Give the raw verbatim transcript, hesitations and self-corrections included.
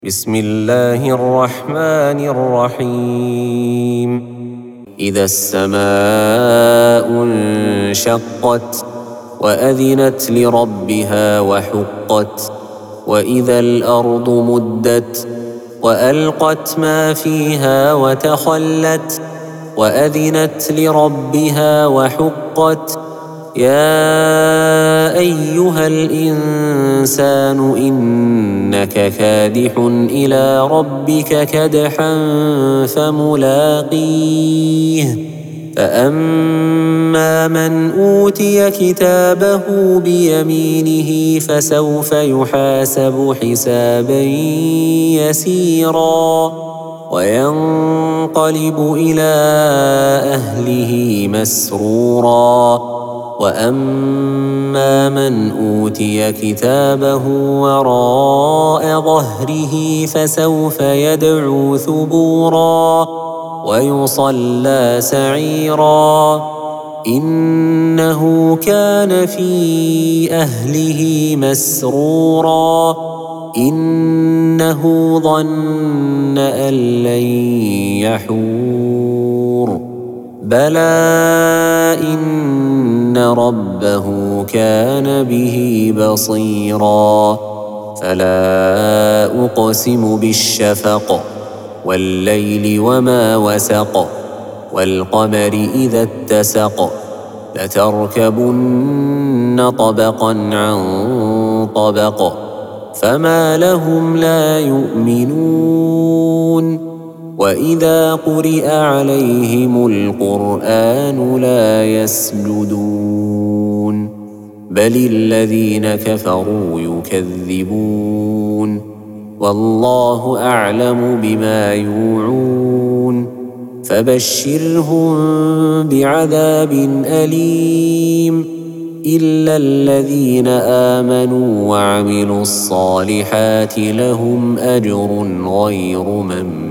بسم الله الرحمن الرحيم إذا السماء انشقت وأذنت لربها وحقت وإذا الأرض مدت وألقت ما فيها وتخلت وأذنت لربها وحقت يا أيها الإنسان إنك كادح إلى ربك كدحا فملاقيه فأما من أوتي كتابه بيمينه فسوف يحاسب حسابا يسيرا وينقلب إلى أهله مسرورا وأما من أوتي كتابه وراء ظهره فسوف يدعو ثبورا ويصلى سعيرا إنه كان في أهله مسرورا إنه ظن أن لن يحور بلى إن ربه كان به بصيرا فلا أقسم بالشفق والليل وما وسق والقمر إذا اتسق لتركبن طبقا عن طبق فما لهم لا يؤمنون وإذا قرئ عليهم القرآن لا يسجدون بل الذين كفروا يكذبون والله أعلم بما يوعون فبشرهم بعذاب أليم إلا الذين آمنوا وعملوا الصالحات لهم أجر غير ممنون.